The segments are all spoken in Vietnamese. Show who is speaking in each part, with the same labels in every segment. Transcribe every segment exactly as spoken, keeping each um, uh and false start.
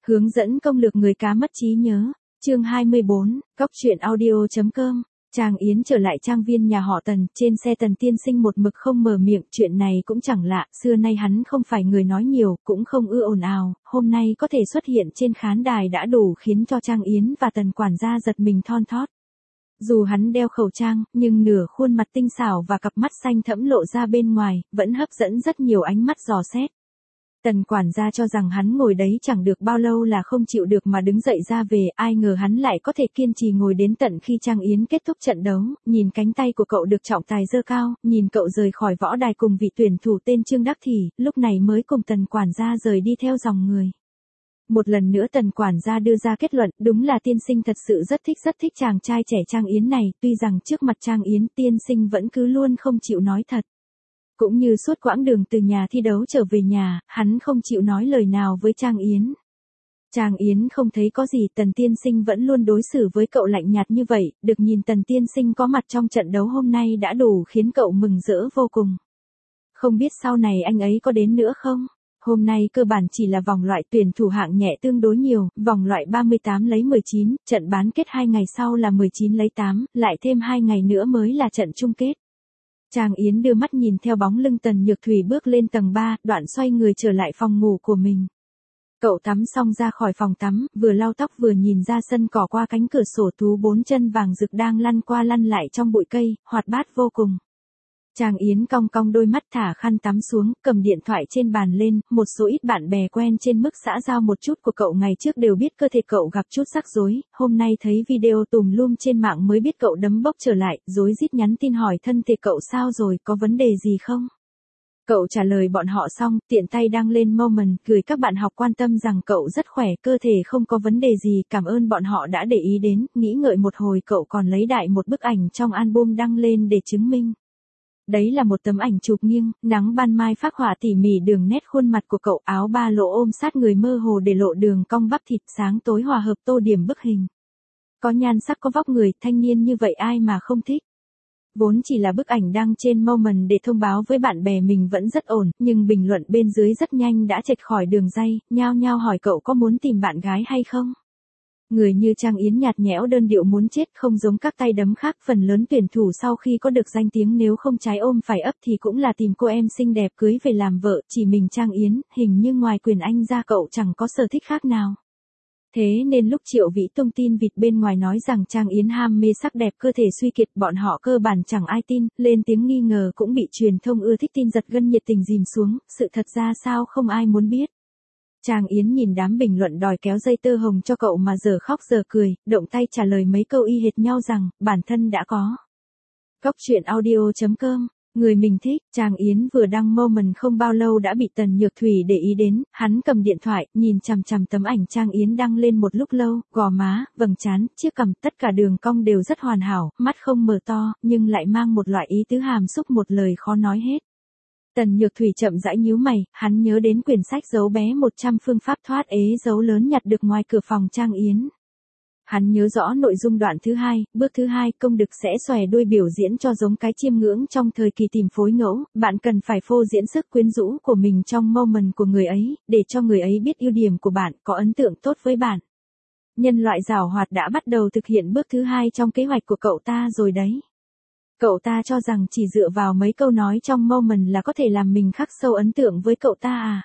Speaker 1: Hướng dẫn công lược người cá mất trí nhớ. Chương hai mươi bốn, Cóc truyện audio chấm com. Trang Yến trở lại trang viên nhà họ Tần, trên xe Tần tiên sinh một mực không mở miệng, chuyện này cũng chẳng lạ, xưa nay hắn không phải người nói nhiều, cũng không ưa ồn ào, hôm nay có thể xuất hiện trên khán đài đã đủ khiến cho Trang Yến và Tần quản gia giật mình thon thót. Dù hắn đeo khẩu trang, nhưng nửa khuôn mặt tinh xảo và cặp mắt xanh thẫm lộ ra bên ngoài, vẫn hấp dẫn rất nhiều ánh mắt dò xét. Tần quản gia cho rằng hắn ngồi đấy chẳng được bao lâu là không chịu được mà đứng dậy ra về, ai ngờ hắn lại có thể kiên trì ngồi đến tận khi Trang Yến kết thúc trận đấu, nhìn cánh tay của cậu được trọng tài giơ cao, nhìn cậu rời khỏi võ đài cùng vị tuyển thủ tên Trương Đắc Thỉ, lúc này mới cùng tần quản gia rời đi theo dòng người. Một lần nữa tần quản gia đưa ra kết luận, đúng là tiên sinh thật sự rất thích rất thích chàng trai trẻ Trang Yến này, tuy rằng trước mặt Trang Yến tiên sinh vẫn cứ luôn không chịu nói thật. Cũng như suốt quãng đường từ nhà thi đấu trở về nhà, hắn không chịu nói lời nào với Trang Yến. Trang Yến không thấy có gì, Tần tiên sinh vẫn luôn đối xử với cậu lạnh nhạt như vậy, được nhìn Tần tiên sinh có mặt trong trận đấu hôm nay đã đủ khiến cậu mừng rỡ vô cùng. Không biết sau này anh ấy có đến nữa không? Hôm nay cơ bản chỉ là vòng loại tuyển thủ hạng nhẹ tương đối nhiều, vòng loại ba mươi tám lấy mười chín, trận bán kết hai ngày sau là mười chín lấy tám, lại thêm hai ngày nữa mới là trận chung kết. Trang Yến đưa mắt nhìn theo bóng lưng Tần Nhược Thủy bước lên tầng ba, đoạn xoay người trở lại phòng ngủ của mình. Cậu tắm xong ra khỏi phòng tắm, vừa lau tóc vừa nhìn ra sân cỏ qua cánh cửa sổ, thú bốn chân vàng rực đang lăn qua lăn lại trong bụi cây, hoạt bát vô cùng. Trang Yến cong cong đôi mắt thả khăn tắm xuống, cầm điện thoại trên bàn lên, một số ít bạn bè quen trên mức xã giao một chút của cậu ngày trước đều biết cơ thể cậu gặp chút rắc rối, hôm nay thấy video tùm lum trên mạng mới biết cậu đấm bốc trở lại, rối rít nhắn tin hỏi thân thể cậu sao rồi, có vấn đề gì không? Cậu trả lời bọn họ xong, tiện tay đăng lên Moment, gửi các bạn học quan tâm rằng cậu rất khỏe, cơ thể không có vấn đề gì, cảm ơn bọn họ đã để ý đến, nghĩ ngợi một hồi cậu còn lấy đại một bức ảnh trong album đăng lên để chứng minh. Đấy là một tấm ảnh chụp nghiêng, nắng ban mai phác họa tỉ mỉ đường nét khuôn mặt của cậu, áo ba lỗ ôm sát người mơ hồ để lộ đường cong bắp thịt, sáng tối hòa hợp tô điểm bức hình. Có nhan sắc có vóc người, thanh niên như vậy ai mà không thích. Vốn chỉ là bức ảnh đăng trên Moment để thông báo với bạn bè mình vẫn rất ổn, nhưng bình luận bên dưới rất nhanh đã chệch khỏi đường ray, nhao nhao hỏi cậu có muốn tìm bạn gái hay không. Người như Trang Yến nhạt nhẽo đơn điệu muốn chết, không giống các tay đấm khác, phần lớn tuyển thủ sau khi có được danh tiếng nếu không trái ôm phải ấp thì cũng là tìm cô em xinh đẹp cưới về làm vợ, chỉ mình Trang Yến, hình như ngoài Quyền Anh ra cậu chẳng có sở thích khác nào. Thế nên lúc Triệu Vĩ tung tin vịt bên ngoài nói rằng Trang Yến ham mê sắc đẹp cơ thể suy kiệt, bọn họ cơ bản chẳng ai tin, lên tiếng nghi ngờ cũng bị truyền thông ưa thích tin giật gân nhiệt tình dìm xuống, sự thật ra sao không ai muốn biết. Trang Yến nhìn đám bình luận đòi kéo dây tơ hồng cho cậu mà giờ khóc giờ cười, động tay trả lời mấy câu y hệt nhau rằng, bản thân đã có. Cóc truyện audio chấm com, người mình thích, Trang Yến vừa đăng Moment không bao lâu đã bị Tần Nhược Thủy để ý đến, hắn cầm điện thoại, nhìn chằm chằm tấm ảnh Trang Yến đăng lên một lúc lâu, gò má, vầng trán, chiếc cằm, tất cả đường cong đều rất hoàn hảo, mắt không mở to, nhưng lại mang một loại ý tứ hàm xúc một lời khó nói hết. Tần Nhược Thủy chậm rãi nhíu mày, hắn nhớ đến quyển sách giấu bé một trăm phương pháp thoát ế dấu lớn nhặt được ngoài cửa phòng Trang Yến. Hắn nhớ rõ nội dung đoạn thứ hai, bước thứ hai, công đực sẽ xòe đuôi biểu diễn cho giống cái chiêm ngưỡng trong thời kỳ tìm phối ngẫu, bạn cần phải phô diễn sức quyến rũ của mình trong Moment của người ấy, để cho người ấy biết ưu điểm của bạn, có ấn tượng tốt với bạn. Nhân loại giảo hoạt đã bắt đầu thực hiện bước thứ hai trong kế hoạch của cậu ta rồi đấy. Cậu ta cho rằng chỉ dựa vào mấy câu nói trong Moment là có thể làm mình khắc sâu ấn tượng với cậu ta à?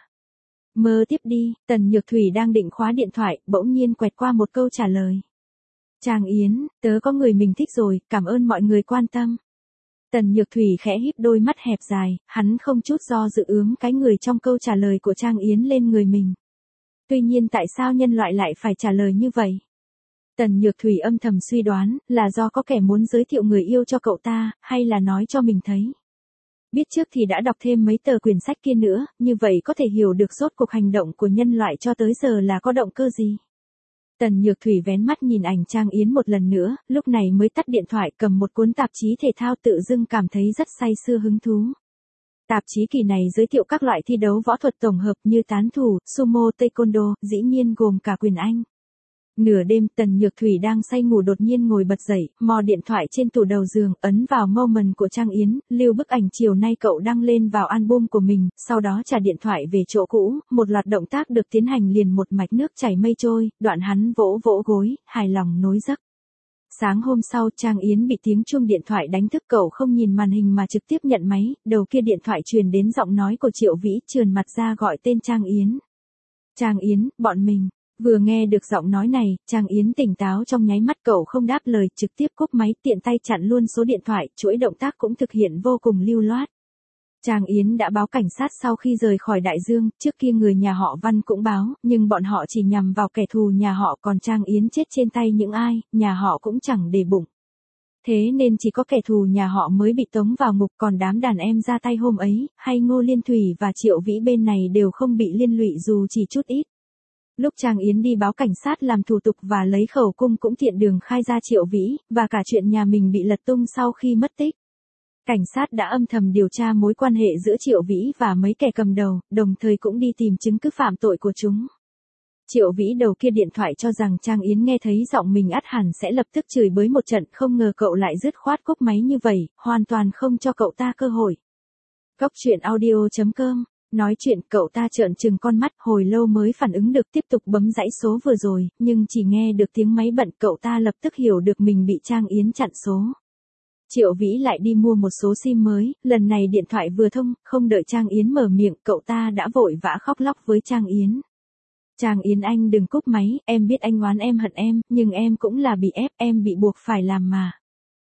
Speaker 1: Mơ tiếp đi, Tần Nhược Thủy đang định khóa điện thoại, bỗng nhiên quẹt qua một câu trả lời. Trang Yến, tớ có người mình thích rồi, cảm ơn mọi người quan tâm. Tần Nhược Thủy khẽ híp đôi mắt hẹp dài, hắn không chút do dự ướm cái người trong câu trả lời của Trang Yến lên người mình. Tuy nhiên tại sao nhân loại lại phải trả lời như vậy? Tần Nhược Thủy âm thầm suy đoán, là do có kẻ muốn giới thiệu người yêu cho cậu ta, hay là nói cho mình thấy. Biết trước thì đã đọc thêm mấy tờ quyển sách kia nữa, như vậy có thể hiểu được rốt cuộc hành động của nhân loại cho tới giờ là có động cơ gì. Tần Nhược Thủy vén mắt nhìn ảnh Trang Yến một lần nữa, lúc này mới tắt điện thoại, cầm một cuốn tạp chí thể thao, tự dưng cảm thấy rất say sưa hứng thú. Tạp chí kỳ này giới thiệu các loại thi đấu võ thuật tổng hợp như tán thủ, sumo, taekwondo, dĩ nhiên gồm cả Quyền Anh. Nửa đêm Tần Nhược Thủy đang say ngủ đột nhiên ngồi bật dậy, mò điện thoại trên tủ đầu giường, ấn vào moment của Trang Yến, lưu bức ảnh chiều nay cậu đăng lên vào album của mình, sau đó trả điện thoại về chỗ cũ, một loạt động tác được tiến hành liền một mạch nước chảy mây trôi, đoạn hắn vỗ vỗ gối, hài lòng nối giấc. Sáng hôm sau Trang Yến bị tiếng chuông điện thoại đánh thức, cậu không nhìn màn hình mà trực tiếp nhận máy, đầu kia điện thoại truyền đến giọng nói của Triệu Vĩ, trườn mặt ra gọi tên Trang Yến. Trang Yến, bọn mình. Vừa nghe được giọng nói này, Trang Yến tỉnh táo trong nháy mắt, cậu không đáp lời, trực tiếp cúp máy, tiện tay chặn luôn số điện thoại, chuỗi động tác cũng thực hiện vô cùng lưu loát. Trang Yến đã báo cảnh sát sau khi rời khỏi Đại Dương, trước kia người nhà họ Văn cũng báo, nhưng bọn họ chỉ nhằm vào kẻ thù nhà họ, còn Trang Yến chết trên tay những ai, nhà họ cũng chẳng để bụng. Thế nên chỉ có kẻ thù nhà họ mới bị tống vào ngục, còn đám đàn em ra tay hôm ấy, hay Ngô Liên Thủy và Triệu Vĩ bên này đều không bị liên lụy dù chỉ chút ít. Lúc Trang Yến đi báo cảnh sát làm thủ tục và lấy khẩu cung cũng tiện đường khai ra Triệu Vĩ, và cả chuyện nhà mình bị lật tung sau khi mất tích. Cảnh sát đã âm thầm điều tra mối quan hệ giữa Triệu Vĩ và mấy kẻ cầm đầu, đồng thời cũng đi tìm chứng cứ phạm tội của chúng. Triệu Vĩ đầu kia điện thoại cho rằng Trang Yến nghe thấy giọng mình ắt hẳn sẽ lập tức chửi bới một trận, không ngờ cậu lại dứt khoát cúp máy như vậy, hoàn toàn không cho cậu ta cơ hội. Góc truyện audio chấm com. Nói chuyện, cậu ta trợn trừng con mắt, hồi lâu mới phản ứng được, tiếp tục bấm dãy số vừa rồi, nhưng chỉ nghe được tiếng máy bận, cậu ta lập tức hiểu được mình bị Trang Yến chặn số. Triệu Vĩ lại đi mua một số sim mới, lần này điện thoại vừa thông, không đợi Trang Yến mở miệng, cậu ta đã vội vã khóc lóc với Trang Yến. Trang Yến, anh đừng cúp máy, em biết anh oán em hận em, nhưng em cũng là bị ép, em bị buộc phải làm mà.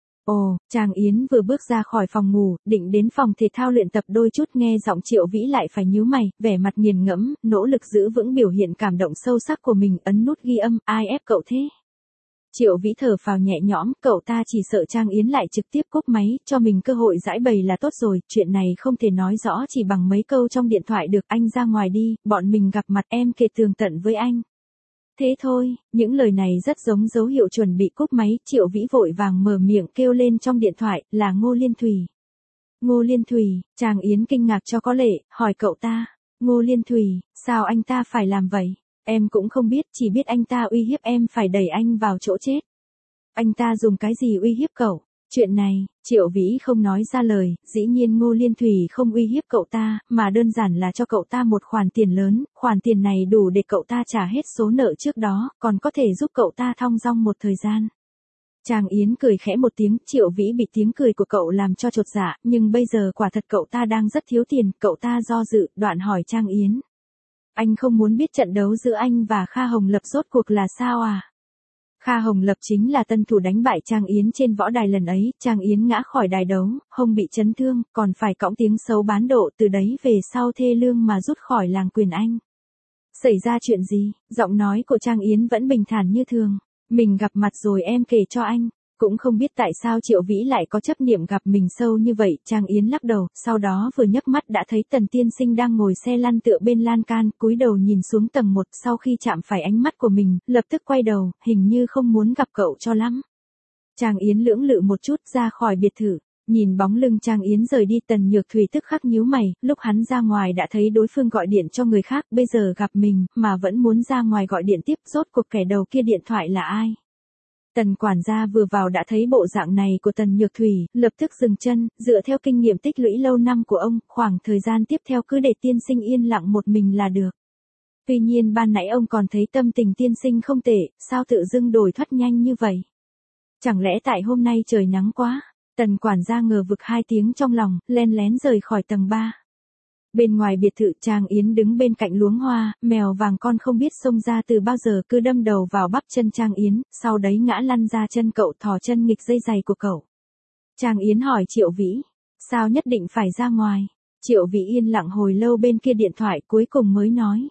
Speaker 1: Ồ, Trang Yến vừa bước ra khỏi phòng ngủ, định đến phòng thể thao luyện tập đôi chút, nghe giọng Triệu Vĩ lại phải nhíu mày, vẻ mặt nghiền ngẫm, nỗ lực giữ vững biểu hiện cảm động sâu sắc của mình, ấn nút ghi âm, ai ép cậu thế? Triệu Vĩ thở phào nhẹ nhõm, cậu ta chỉ sợ Trang Yến lại trực tiếp cúp máy, cho mình cơ hội giải bày là tốt rồi, chuyện này không thể nói rõ chỉ bằng mấy câu trong điện thoại được, anh ra ngoài đi, bọn mình gặp mặt, em kể tường tận với anh. Thế thôi, những lời này rất giống dấu hiệu chuẩn bị cúp máy, Triệu Vĩ vội vàng mở miệng kêu lên trong điện thoại, là Ngô Liên Thủy. Ngô Liên Thủy, Trang Yến kinh ngạc cho có lệ, hỏi cậu ta, Ngô Liên Thủy, sao anh ta phải làm vậy? Em cũng không biết, chỉ biết anh ta uy hiếp em phải đẩy anh vào chỗ chết. Anh ta dùng cái gì uy hiếp cậu? Chuyện này, Triệu Vĩ không nói ra lời, dĩ nhiên Ngô Liên Thủy không uy hiếp cậu ta, mà đơn giản là cho cậu ta một khoản tiền lớn, khoản tiền này đủ để cậu ta trả hết số nợ trước đó, còn có thể giúp cậu ta thong dong một thời gian. Trang Yến cười khẽ một tiếng, Triệu Vĩ bị tiếng cười của cậu làm cho chột dạ, nhưng bây giờ quả thật cậu ta đang rất thiếu tiền, cậu ta do dự, đoạn hỏi Trang Yến. Anh không muốn biết trận đấu giữa anh và Kha Hồng Lập rốt cuộc là sao à? Kha Hồng Lập chính là tân thủ đánh bại Trang Yến trên võ đài lần ấy, Trang Yến ngã khỏi đài đấu, hông bị chấn thương, còn phải cõng tiếng xấu bán độ, từ đấy về sau thê lương mà rút khỏi làng quyền Anh. Xảy ra chuyện gì? Giọng nói của Trang Yến vẫn bình thản như thường. Mình gặp mặt rồi em kể cho anh. Cũng không biết tại sao Triệu Vĩ lại có chấp niệm gặp mình sâu như vậy, Trang Yến lắc đầu, sau đó vừa nhấc mắt đã thấy Tần tiên sinh đang ngồi xe lăn tựa bên lan can, cúi đầu nhìn xuống tầng một, sau khi chạm phải ánh mắt của mình, lập tức quay đầu, hình như không muốn gặp cậu cho lắm. Trang Yến lưỡng lự một chút ra khỏi biệt thự, nhìn bóng lưng Trang Yến rời đi, Tần Nhược Thủy tức khắc nhíu mày, lúc hắn ra ngoài đã thấy đối phương gọi điện cho người khác, bây giờ gặp mình, mà vẫn muốn ra ngoài gọi điện tiếp, rốt cuộc kẻ đầu kia điện thoại là ai? Tần quản gia vừa vào đã thấy bộ dạng này của Tần Nhược Thủy, lập tức dừng chân, dựa theo kinh nghiệm tích lũy lâu năm của ông, khoảng thời gian tiếp theo cứ để tiên sinh yên lặng một mình là được. Tuy nhiên ban nãy ông còn thấy tâm tình tiên sinh không tệ, sao tự dưng đổi thoát nhanh như vậy? Chẳng lẽ tại hôm nay trời nắng quá? Tần quản gia ngờ vực hai tiếng trong lòng, len lén rời khỏi tầng ba. Bên ngoài biệt thự, Trang Yến đứng bên cạnh luống hoa, mèo vàng con không biết xông ra từ bao giờ cứ đâm đầu vào bắp chân Trang Yến, sau đấy ngã lăn ra chân cậu, thò chân nghịch dây giày của cậu. Trang Yến hỏi Triệu Vĩ, sao nhất định phải ra ngoài? Triệu Vĩ yên lặng hồi lâu bên kia điện thoại, cuối cùng mới nói.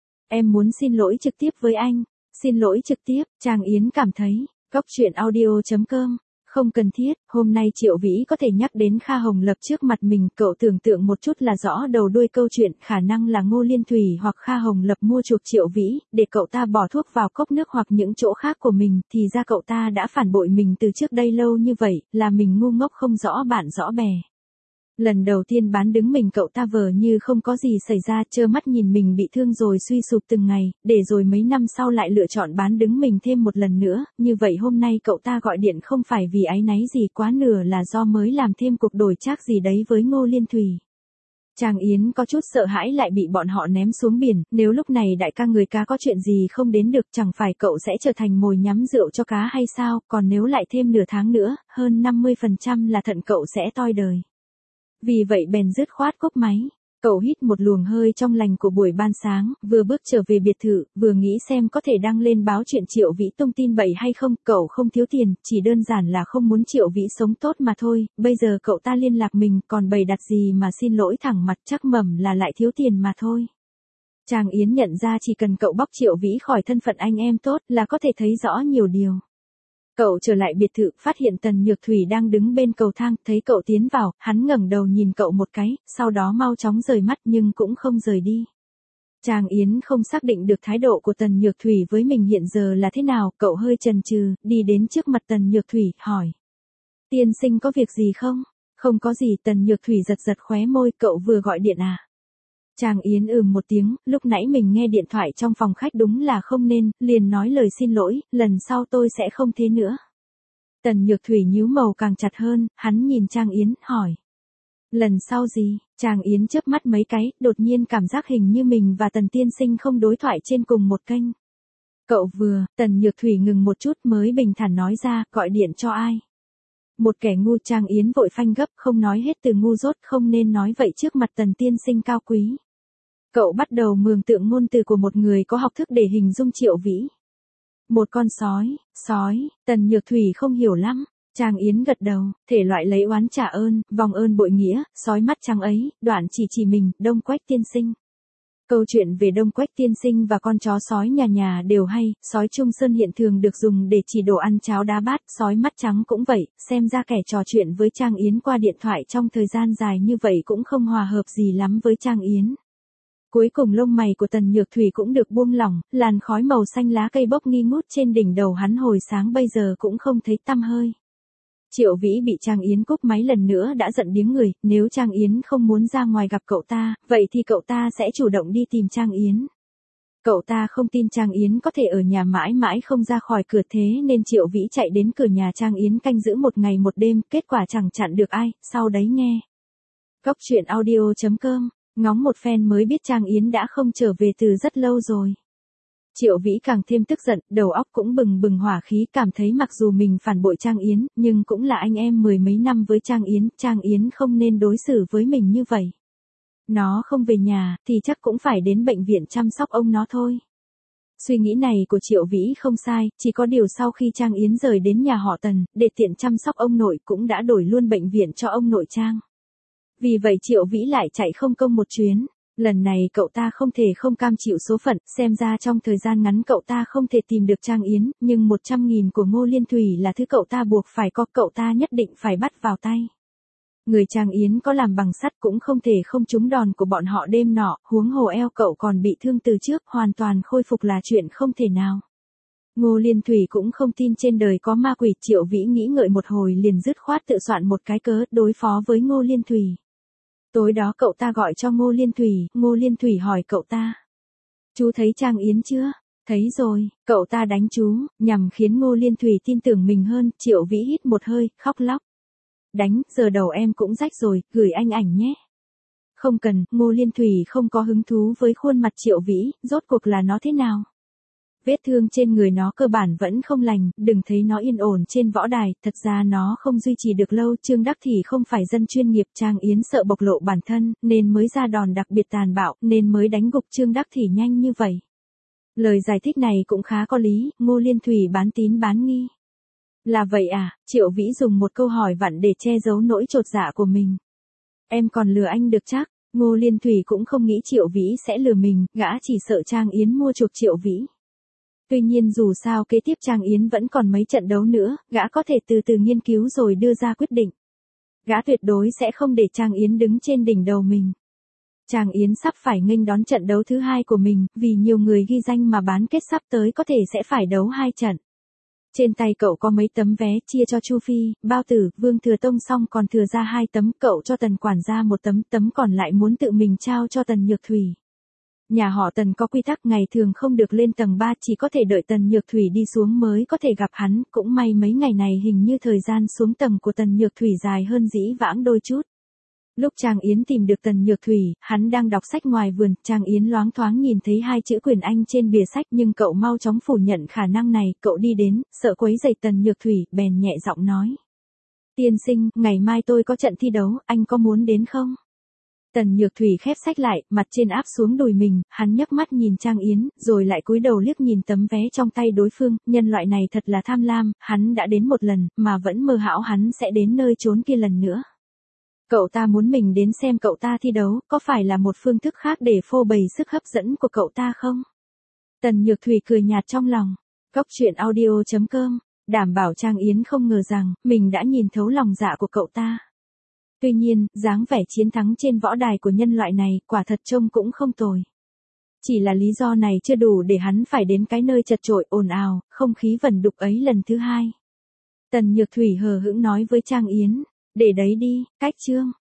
Speaker 1: Em muốn xin lỗi trực tiếp với anh. Xin lỗi trực tiếp, Trang Yến cảm thấy, góc truyện audio chấm com. Không cần thiết, hôm nay Triệu Vĩ có thể nhắc đến Kha Hồng Lập trước mặt mình, cậu tưởng tượng một chút là rõ đầu đuôi câu chuyện, khả năng là Ngô Liên Thủy hoặc Kha Hồng Lập mua chuộc Triệu Vĩ, để cậu ta bỏ thuốc vào cốc nước hoặc những chỗ khác của mình, thì ra cậu ta đã phản bội mình từ trước đây lâu như vậy, là mình ngu ngốc không rõ bạn rõ bè. Lần đầu tiên bán đứng mình cậu ta vờ như không có gì xảy ra, trơ mắt nhìn mình bị thương rồi suy sụp từng ngày, để rồi mấy năm sau lại lựa chọn bán đứng mình thêm một lần nữa, như vậy hôm nay cậu ta gọi điện không phải vì áy náy gì, quá nửa là do mới làm thêm cuộc đổi trác gì đấy với Ngô Liên Thủy. Trang Yến có chút sợ hãi lại bị bọn họ ném xuống biển, nếu lúc này đại ca người cá có chuyện gì không đến được chẳng phải cậu sẽ trở thành mồi nhắm rượu cho cá hay sao, còn nếu lại thêm nửa tháng nữa, hơn năm mươi phần trăm là thận cậu sẽ toi đời. Vì vậy bèn dứt khoát cúp máy. Cậu hít một luồng hơi trong lành của buổi ban sáng, vừa bước trở về biệt thự, vừa nghĩ xem có thể đăng lên báo chuyện Triệu Vĩ tung tin bậy hay không. Cậu không thiếu tiền, chỉ đơn giản là không muốn Triệu Vĩ sống tốt mà thôi. Bây giờ cậu ta liên lạc mình, còn bày đặt gì mà xin lỗi thẳng mặt, chắc mẩm là lại thiếu tiền mà thôi. Trang Yến nhận ra chỉ cần cậu bóc Triệu Vĩ khỏi thân phận anh em tốt là có thể thấy rõ nhiều điều. Cậu trở lại biệt thự, phát hiện Tần Nhược Thủy đang đứng bên cầu thang, thấy cậu tiến vào, hắn ngẩng đầu nhìn cậu một cái, sau đó mau chóng rời mắt nhưng cũng không rời đi. Trang Yến không xác định được thái độ của Tần Nhược Thủy với mình hiện giờ là thế nào, cậu hơi chần chừ, đi đến trước mặt Tần Nhược Thủy, hỏi. Tiên sinh có việc gì không? Không có gì, Tần Nhược Thủy giật giật khóe môi, cậu vừa gọi điện à? Trang Yến ừm một tiếng, lúc nãy mình nghe điện thoại trong phòng khách đúng là không nên, liền nói lời xin lỗi, lần sau tôi sẽ không thế nữa. Tần Nhược Thủy nhíu màu càng chặt hơn, hắn nhìn Trang Yến, hỏi. Lần sau gì? Trang Yến chớp mắt mấy cái, đột nhiên cảm giác hình như mình và Tần tiên sinh không đối thoại trên cùng một kênh. Cậu vừa, Tần Nhược Thủy ngừng một chút mới bình thản nói ra, gọi điện cho ai? Một kẻ ngu. Trang Yến vội phanh gấp, không nói hết từ ngu dốt, không nên nói vậy trước mặt Tần tiên sinh cao quý. Cậu bắt đầu mường tượng ngôn từ của một người có học thức để hình dung Triệu Vĩ. Một con sói, sói, Tần Nhược Thủy không hiểu lắm. Trang Yến gật đầu, thể loại lấy oán trả ơn, vòng ơn bội nghĩa, sói mắt trắng ấy, đoạn chỉ chỉ mình, Đông Quách tiên sinh. Câu chuyện về Đông Quách tiên sinh và con chó sói nhà nhà đều hay, sói Trung Sơn hiện thường được dùng để chỉ đồ ăn cháo đá bát, sói mắt trắng cũng vậy, xem ra kẻ trò chuyện với Trang Yến qua điện thoại trong thời gian dài như vậy cũng không hòa hợp gì lắm với Trang Yến. Cuối cùng lông mày của Tần Nhược Thủy cũng được buông lỏng, làn khói màu xanh lá cây bốc nghi ngút trên đỉnh đầu hắn hồi sáng bây giờ cũng không thấy tăm hơi. Triệu Vĩ bị Trang Yến cúp máy lần nữa đã giận điếng người, nếu Trang Yến không muốn ra ngoài gặp cậu ta, vậy thì cậu ta sẽ chủ động đi tìm Trang Yến. Cậu ta không tin Trang Yến có thể ở nhà mãi mãi không ra khỏi cửa, thế nên Triệu Vĩ chạy đến cửa nhà Trang Yến canh giữ một ngày một đêm, kết quả chẳng chặn được ai, sau đấy nghe. Góc truyện audio chấm com, ngóng một phen mới biết Trang Yến đã không trở về từ rất lâu rồi. Triệu Vĩ càng thêm tức giận, đầu óc cũng bừng bừng hỏa khí, cảm thấy mặc dù mình phản bội Trang Yến, nhưng cũng là anh em mười mấy năm với Trang Yến, Trang Yến không nên đối xử với mình như vậy. Nó không về nhà, thì chắc cũng phải đến bệnh viện chăm sóc ông nó thôi. Suy nghĩ này của Triệu Vĩ không sai, chỉ có điều sau khi Trang Yến rời đến nhà họ Tần, để tiện chăm sóc ông nội cũng đã đổi luôn bệnh viện cho ông nội Trang. Vì vậy Triệu Vĩ lại chạy không công một chuyến. Lần này cậu ta không thể không cam chịu số phận, xem ra trong thời gian ngắn cậu ta không thể tìm được Trang Yến, nhưng một trăm nghìn của Ngô Liên Thủy là thứ cậu ta buộc phải có, cậu ta nhất định phải bắt vào tay. Người Trang Yến có làm bằng sắt cũng không thể không trúng đòn của bọn họ đêm nọ, huống hồ eo cậu còn bị thương từ trước, hoàn toàn khôi phục là chuyện không thể nào. Ngô Liên Thủy cũng không tin trên đời có ma quỷ, Triệu Vĩ nghĩ ngợi một hồi liền dứt khoát tự soạn một cái cớ đối phó với Ngô Liên Thủy. Tối đó cậu ta gọi cho Ngô Liên Thủy, Ngô Liên Thủy hỏi cậu ta. Chú thấy Trang Yến chưa? Thấy rồi, cậu ta đánh chú, nhằm khiến Ngô Liên Thủy tin tưởng mình hơn. Triệu Vĩ hít một hơi, khóc lóc. Đánh, giờ đầu em cũng rách rồi, gửi anh ảnh nhé. Không cần, Ngô Liên Thủy không có hứng thú với khuôn mặt Triệu Vĩ, rốt cuộc là nó thế nào? Vết thương trên người nó cơ bản vẫn không lành, đừng thấy nó yên ổn trên võ đài, thật ra nó không duy trì được lâu. Trương Đắc Thị không phải dân chuyên nghiệp, Trang Yến sợ bộc lộ bản thân, nên mới ra đòn đặc biệt tàn bạo, nên mới đánh gục Trương Đắc Thị nhanh như vậy. Lời giải thích này cũng khá có lý, Ngô Liên Thủy bán tín bán nghi. Là vậy à? Triệu Vĩ dùng một câu hỏi vặn để che giấu nỗi chột dạ của mình. Em còn lừa anh được chắc? Ngô Liên Thủy cũng không nghĩ Triệu Vĩ sẽ lừa mình, gã chỉ sợ Trang Yến mua chuộc Triệu Vĩ. Tuy nhiên dù sao kế tiếp Trang Yến vẫn còn mấy trận đấu nữa, gã có thể từ từ nghiên cứu rồi đưa ra quyết định. Gã tuyệt đối sẽ không để Trang Yến đứng trên đỉnh đầu mình. Trang Yến sắp phải nghênh đón trận đấu thứ hai của mình, vì nhiều người ghi danh mà bán kết sắp tới có thể sẽ phải đấu hai trận. Trên tay cậu có mấy tấm vé chia cho Chu Phi, Bao Tử, Vương Thừa Tông xong còn thừa ra hai tấm, cậu cho Tần quản gia một tấm, tấm còn lại muốn tự mình trao cho Tần Nhược Thủy. Nhà họ Tần có quy tắc ngày thường không được lên tầng ba, chỉ có thể đợi Tần Nhược Thủy đi xuống mới có thể gặp hắn, cũng may mấy ngày này hình như thời gian xuống tầng của Tần Nhược Thủy dài hơn dĩ vãng đôi chút. Lúc Trang Yến tìm được Tần Nhược Thủy, hắn đang đọc sách ngoài vườn, Trang Yến loáng thoáng nhìn thấy hai chữ quyền Anh trên bìa sách nhưng cậu mau chóng phủ nhận khả năng này, cậu đi đến, sợ quấy rầy Tần Nhược Thủy, bèn nhẹ giọng nói. Tiên sinh, ngày mai tôi có trận thi đấu, anh có muốn đến không? Tần Nhược Thủy khép sách lại, mặt trên áp xuống đùi mình, hắn nhấc mắt nhìn Trang Yến, rồi lại cúi đầu liếc nhìn tấm vé trong tay đối phương, nhân loại này thật là tham lam, hắn đã đến một lần, mà vẫn mơ hão hắn sẽ đến nơi trốn kia lần nữa. Cậu ta muốn mình đến xem cậu ta thi đấu, có phải là một phương thức khác để phô bày sức hấp dẫn của cậu ta không? Tần Nhược Thủy cười nhạt trong lòng. Cóc truyện audio chấm com, đảm bảo Trang Yến không ngờ rằng, mình đã nhìn thấu lòng dạ của cậu ta. Tuy nhiên, dáng vẻ chiến thắng trên võ đài của nhân loại này, quả thật trông cũng không tồi. Chỉ là lý do này chưa đủ để hắn phải đến cái nơi chật chội, ồn ào, không khí vẩn đục ấy lần thứ hai. Tần Nhược Thủy hờ hững nói với Trang Yến, để đấy đi, cách chương.